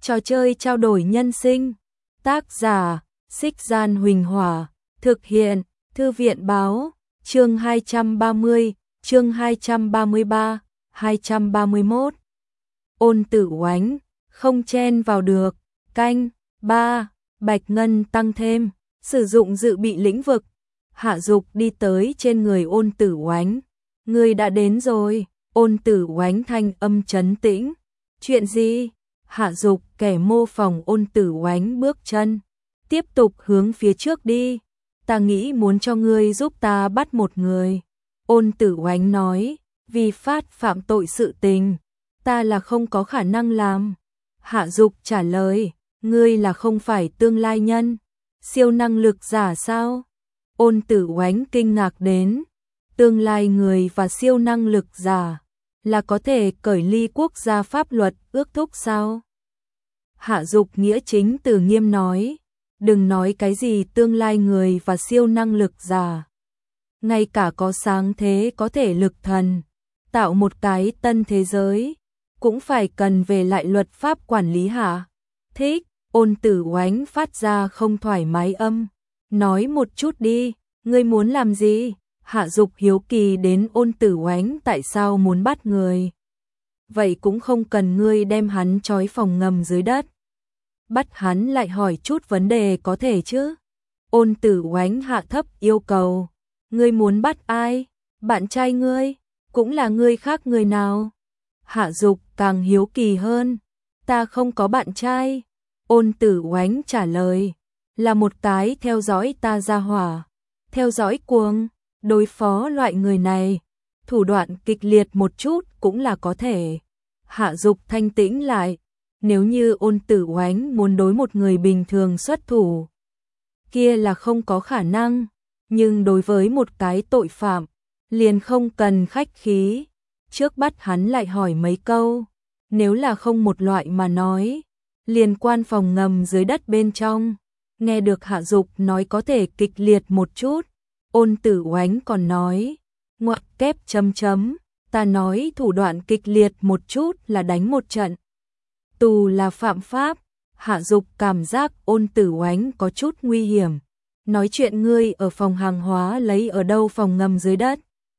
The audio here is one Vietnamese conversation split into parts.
Trò chơi trao đổi nhân sinh. Tác giả, Xích Gian Huỳnh Hỏa. Thực hiện, Thư viện Báo. Chương 230, chương 233, 231. Ôn Tử Oánh, không chen vào được. Canh 3, Bạch Ngân tăng thêm, sử dụng dự bị lĩnh vực. Hạ Dục đi tới trên người Ôn Tử Oánh. Người đã đến rồi. Ôn Tử Oánh thanh âm trấn tĩnh. Chuyện gì? Hạ Dục kẻ mô phỏng Ôn Tử Oánh bước chân, tiếp tục hướng phía trước đi. Ta nghĩ muốn cho ngươi giúp ta bắt một người. Ôn Tử Oánh nói, vì phạm tội sự tình, ta là không có khả năng làm. Hạ Dục trả lời, ngươi là không phải tương lai nhân, siêu năng lực giả sao? Ôn Tử Oánh kinh ngạc đến, tương lai người và siêu năng lực giả là có thể cởi ly quốc gia pháp luật ước thúc sao? Hạ Dục nghĩa chính từ nghiêm nói, đừng nói cái gì tương lai người và siêu năng lực giả. Ngay cả có sáng thế có thể lực thần, tạo một cái tân thế giới, cũng phải cần về lại luật pháp quản lý hả? Thích. Ôn Tử Oánh phát ra không thoải mái âm. Nói một chút đi, ngươi muốn làm gì? Hạ Dục hiếu kỳ đến Ôn Tử Oánh tại sao muốn bắt người. Vậy cũng không cần ngươi đem hắn trói phòng ngầm dưới đất. Bắt hắn lại hỏi chút vấn đề có thể chứ? Ôn Tử Oánh hạ thấp yêu cầu. Ngươi muốn bắt ai? Bạn trai ngươi? Cũng là ngươi khác người nào? Hạ Dục càng hiếu kỳ hơn. Ta không có bạn trai. Ôn Tử Oánh trả lời. Là một cái theo dõi ta ra hỏa. Theo dõi cuồng. Đối phó loại người này, thủ đoạn kịch liệt một chút cũng là có thể. Hạ Dục thanh tĩnh lại. Nếu như Ôn Tử Oánh muốn đối một người bình thường xuất thủ, kia là không có khả năng. Nhưng đối với một cái tội phạm, liền không cần khách khí. Trước bắt hắn lại hỏi mấy câu. Nếu là không một loại mà nói, liên quan phòng ngầm dưới đất bên trong. Nghe được Hạ Dục nói có thể kịch liệt một chút. Ôn Tử Oánh còn nói, ngoặc kép chấm chấm, ta nói thủ đoạn kịch liệt một chút là đánh một trận. Tù là phạm pháp. Hạ Dục cảm giác Ôn Tử Oánh có chút nguy hiểm. Nói chuyện ngươi ở phòng hàng hóa lấy ở đâu phòng ngầm dưới đất.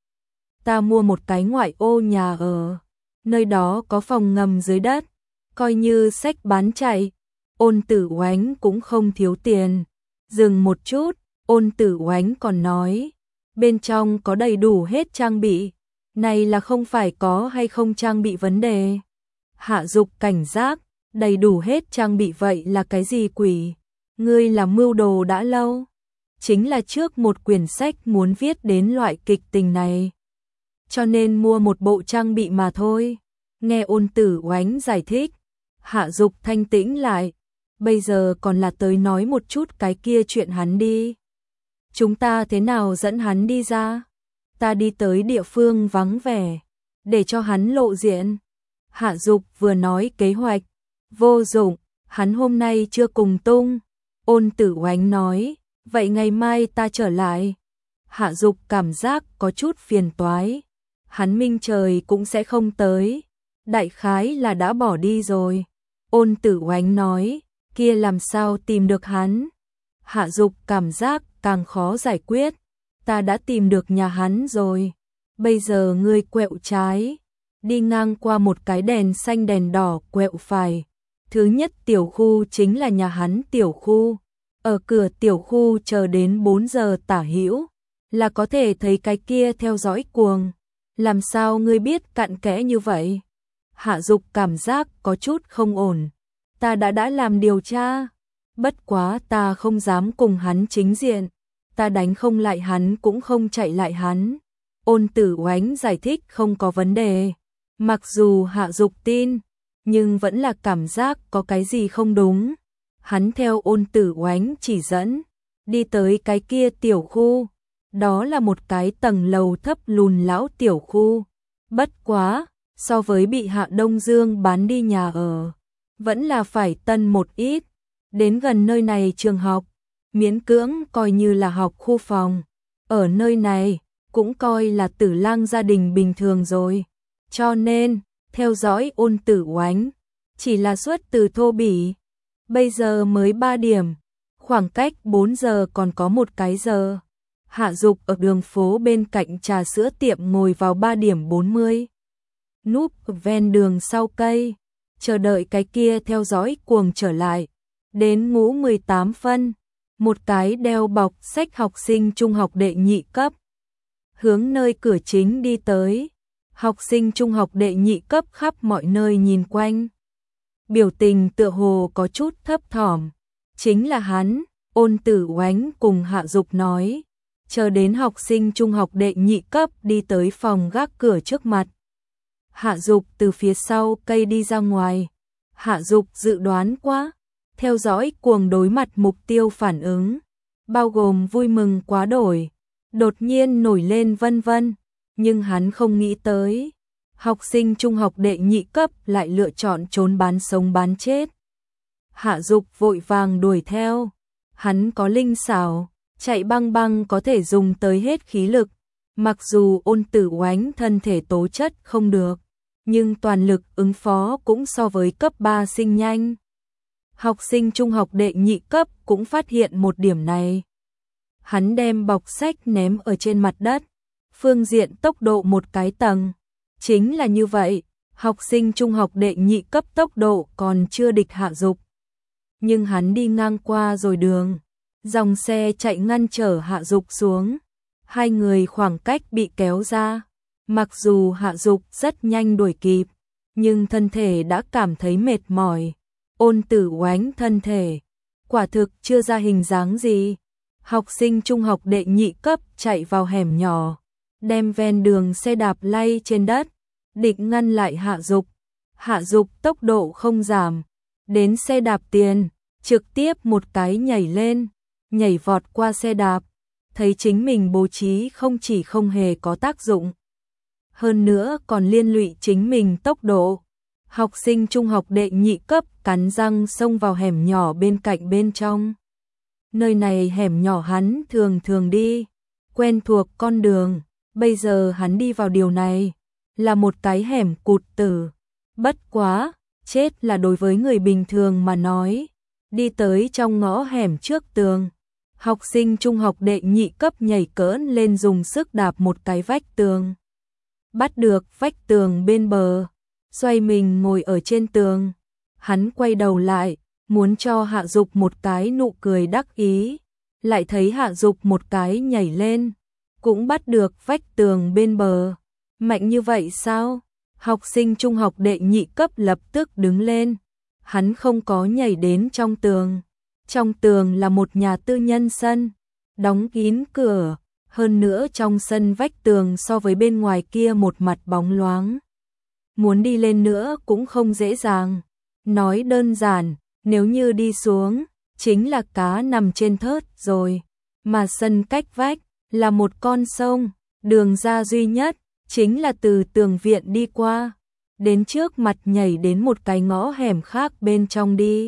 Ta mua một cái ngoại ô nhà ở, nơi đó có phòng ngầm dưới đất, coi như sách bán chạy. Ôn Tử Oánh cũng không thiếu tiền. Dừng một chút, Ôn Tử Oánh còn nói, bên trong có đầy đủ hết trang bị, này là không phải có hay không trang bị vấn đề. Hạ Dục cảnh giác, đầy đủ hết trang bị vậy là cái gì quỷ? Ngươi làm mưu đồ đã lâu, chính là trước một quyển sách muốn viết đến loại kịch tình này, cho nên mua một bộ trang bị mà thôi. Nghe Ôn Tử Oánh giải thích, Hạ Dục thanh tĩnh lại. Bây giờ còn là tới nói một chút cái kia chuyện hắn đi. Chúng ta thế nào dẫn hắn đi ra? Ta đi tới địa phương vắng vẻ, để cho hắn lộ diện. Hạ Dục vừa nói kế hoạch, vô dụng, hắn hôm nay chưa cùng tung. Ôn Tử Oánh nói, vậy ngày mai ta trở lại. Hạ Dục cảm giác có chút phiền toái. Hắn minh trời cũng sẽ không tới. Đại khái là đã bỏ đi rồi. Ôn Tử Oánh nói, kia làm sao tìm được hắn? Hạ Dục cảm giác càng khó giải quyết. Ta đã tìm được nhà hắn rồi. Bây giờ ngươi quẹo trái, đi ngang qua một cái đèn xanh đèn đỏ quẹo phải. Thứ nhất tiểu khu chính là nhà hắn tiểu khu. Ở cửa tiểu khu chờ đến 4 giờ tả hữu là có thể thấy cái kia theo dõi cuồng. Làm sao ngươi biết cặn kẽ như vậy? Hạ Dục cảm giác có chút không ổn. Ta đã làm điều tra. Bất quá ta không dám cùng hắn chính diện. Ta đánh không lại hắn cũng không chạy lại hắn. Ôn Tử Oánh giải thích không có vấn đề. Mặc dù Hạ Dục tin, nhưng vẫn là cảm giác có cái gì không đúng. Hắn theo Ôn Tử Oánh chỉ dẫn, đi tới cái kia tiểu khu. Đó là một cái tầng lầu thấp lùn lão tiểu khu. Bất quá, so với bị Hạ Đông Dương bán đi nhà ở, vẫn là phải tân một ít. Đến gần nơi này trường học, miễn cưỡng coi như là học khu phòng. Ở nơi này, cũng coi là Tử Lang gia đình bình thường rồi. Cho nên, theo dõi Ôn Tử Oánh, chỉ là xuất từ thô bỉ. Bây giờ mới 3 điểm, khoảng cách 4 giờ còn có một cái giờ. Hạ Dục ở đường phố bên cạnh trà sữa tiệm ngồi vào 3 điểm 40. Núp ven đường sau cây, chờ đợi cái kia theo dõi cuồng trở lại. Đến ngũ 18 phân, một cái đeo bọc sách học sinh trung học đệ nhị cấp. Hướng nơi cửa chính đi tới, học sinh trung học đệ nhị cấp khắp mọi nơi nhìn quanh. Biểu tình tựa hồ có chút thấp thỏm, chính là hắn. Ôn Tử Oánh cùng Hạ Dục nói, chờ đến học sinh trung học đệ nhị cấp đi tới phòng gác cửa trước mặt. Hạ Dục từ phía sau cây đi ra ngoài. Hạ Dục dự đoán quá, theo dõi cuồng đối mặt mục tiêu phản ứng, bao gồm vui mừng quá đổi, đột nhiên nổi lên vân vân, nhưng hắn không nghĩ tới, học sinh trung học đệ nhị cấp lại lựa chọn trốn bán sống bán chết. Hạ Dục vội vàng đuổi theo, hắn có linh xảo, chạy băng băng có thể dùng tới hết khí lực, mặc dù Ôn Tử Oánh thân thể tố chất không được, nhưng toàn lực ứng phó cũng so với cấp 3 sinh nhanh. Học sinh trung học đệ nhị cấp cũng phát hiện một điểm này. Hắn đem bọc sách ném ở trên mặt đất, phương diện tốc độ một cái tầng. Chính là như vậy, học sinh trung học đệ nhị cấp tốc độ còn chưa địch Hạ Dục. Nhưng hắn đi ngang qua rồi đường, dòng xe chạy ngăn trở Hạ Dục xuống. Hai người khoảng cách bị kéo ra. Mặc dù Hạ Dục rất nhanh đuổi kịp, nhưng thân thể đã cảm thấy mệt mỏi. Ôn Tử Oánh thân thể, quả thực chưa ra hình dáng gì. Học sinh trung học đệ nhị cấp chạy vào hẻm nhỏ, đem ven đường xe đạp lay trên đất, định ngăn lại Hạ Dục. Hạ Dục tốc độ không giảm, đến xe đạp tiền, trực tiếp một cái nhảy lên, nhảy vọt qua xe đạp, thấy chính mình bố trí không chỉ không hề có tác dụng, hơn nữa còn liên lụy chính mình tốc độ. Học sinh trung học đệ nhị cấp cắn răng xông vào hẻm nhỏ bên cạnh bên trong. Nơi này hẻm nhỏ hắn thường thường đi, quen thuộc con đường, bây giờ hắn đi vào điều này, là một cái hẻm cụt tử. Bất quá, chết là đối với người bình thường mà nói. Đi tới trong ngõ hẻm trước tường, học sinh trung học đệ nhị cấp nhảy cỡn lên dùng sức đạp một cái vách tường. Bắt được vách tường bên bờ, xoay mình ngồi ở trên tường. Hắn quay đầu lại, muốn cho Hạ Dục một cái nụ cười đắc ý, lại thấy Hạ Dục một cái nhảy lên, cũng bắt được vách tường bên bờ. Mạnh như vậy sao? Học sinh trung học đệ nhị cấp lập tức đứng lên. Hắn không có nhảy đến trong tường. Trong tường là một nhà tư nhân sân, đóng kín cửa, hơn nữa trong sân vách tường so với bên ngoài kia một mặt bóng loáng. Muốn đi lên nữa cũng không dễ dàng. Nói đơn giản, nếu như đi xuống, chính là cá nằm trên thớt rồi. Mà sân cách vách là một con sông, đường ra duy nhất chính là từ tường viện đi qua, đến trước mặt nhảy đến một cái ngõ hẻm khác bên trong đi.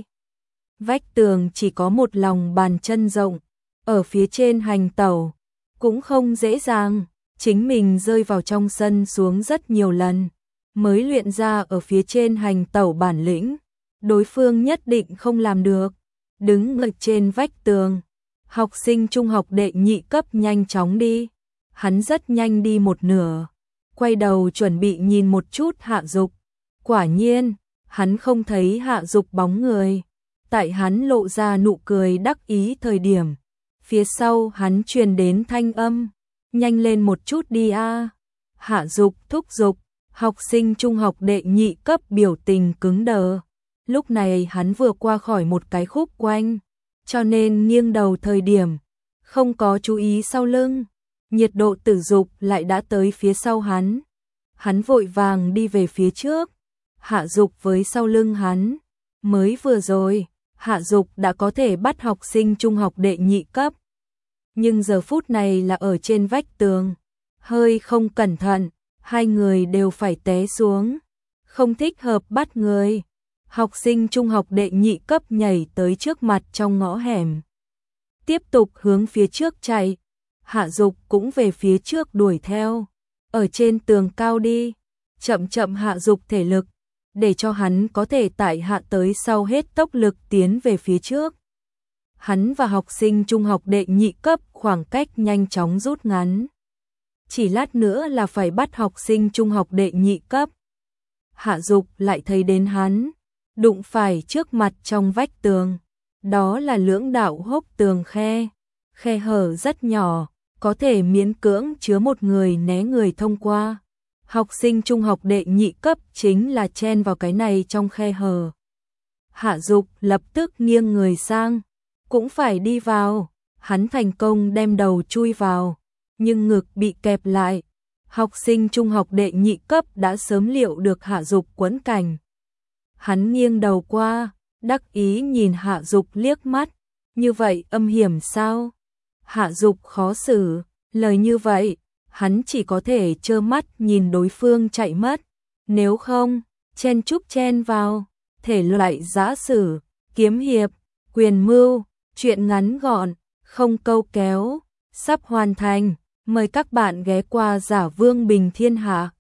Vách tường chỉ có một lòng bàn chân rộng, ở phía trên hành tẩu cũng không dễ dàng, chính mình rơi vào trong sân xuống rất nhiều lần, mới luyện ra ở phía trên hành tẩu bản lĩnh, đối phương nhất định không làm được. Đứng ở trên vách tường, học sinh trung học đệ nhị cấp nhanh chóng đi, hắn rất nhanh đi một nửa, quay đầu chuẩn bị nhìn một chút Hạ Dục. Quả nhiên, hắn không thấy Hạ Dục bóng người. Tại hắn lộ ra nụ cười đắc ý thời điểm, phía sau hắn truyền đến thanh âm, nhanh lên một chút đi a. Hạ Dục thúc giục, học sinh trung học đệ nhị cấp biểu tình cứng đờ. Lúc này hắn vừa qua khỏi một cái khúc quanh, cho nên nghiêng đầu thời điểm, không có chú ý sau lưng. Nhiệt độ tử dục lại đã tới phía sau hắn. Hắn vội vàng đi về phía trước. Hạ Dục với sau lưng hắn. Mới vừa rồi, Hạ Dục đã có thể bắt học sinh trung học đệ nhị cấp. Nhưng giờ phút này là ở trên vách tường. Hơi không cẩn thận, hai người đều phải té xuống. Không thích hợp bắt người. Học sinh trung học đệ nhị cấp nhảy tới trước mặt trong ngõ hẻm. Tiếp tục hướng phía trước chạy. Hạ Dục cũng về phía trước đuổi theo. Ở trên tường cao đi. Chậm chậm Hạ Dục thể lực. để cho hắn có thể tại hạ tới sau hết tốc lực tiến về phía trước. Hắn và học sinh trung học đệ nhị cấp khoảng cách nhanh chóng rút ngắn. Chỉ lát nữa là phải bắt học sinh trung học đệ nhị cấp. Hạ Dục lại thấy đến hắn, đụng phải trước mặt trong vách tường. Đó là lưỡng đạo hốc tường khe hở rất nhỏ, có thể miễn cưỡng chứa một người né người thông qua. Học sinh trung học đệ nhị cấp chính là chen vào cái này trong khe hở. Hạ Dục lập tức nghiêng người sang, cũng phải đi vào. Hắn thành công đem đầu chui vào, nhưng ngực bị kẹp lại. Học sinh trung học đệ nhị cấp đã sớm liệu được Hạ Dục quẫn cảnh. Hắn nghiêng đầu qua, đắc ý nhìn Hạ Dục liếc mắt, như vậy âm hiểm sao? Hạ Dục khó xử, lời như vậy, hắn chỉ có thể trơ mắt nhìn đối phương chạy mất, nếu không, chen chúc chen vào, thể loại giã sử, kiếm hiệp, quyền mưu, truyện ngắn gọn, không câu kéo, sắp hoàn thành, mời các bạn ghé qua Giả Vương Bình Thiên Hạ.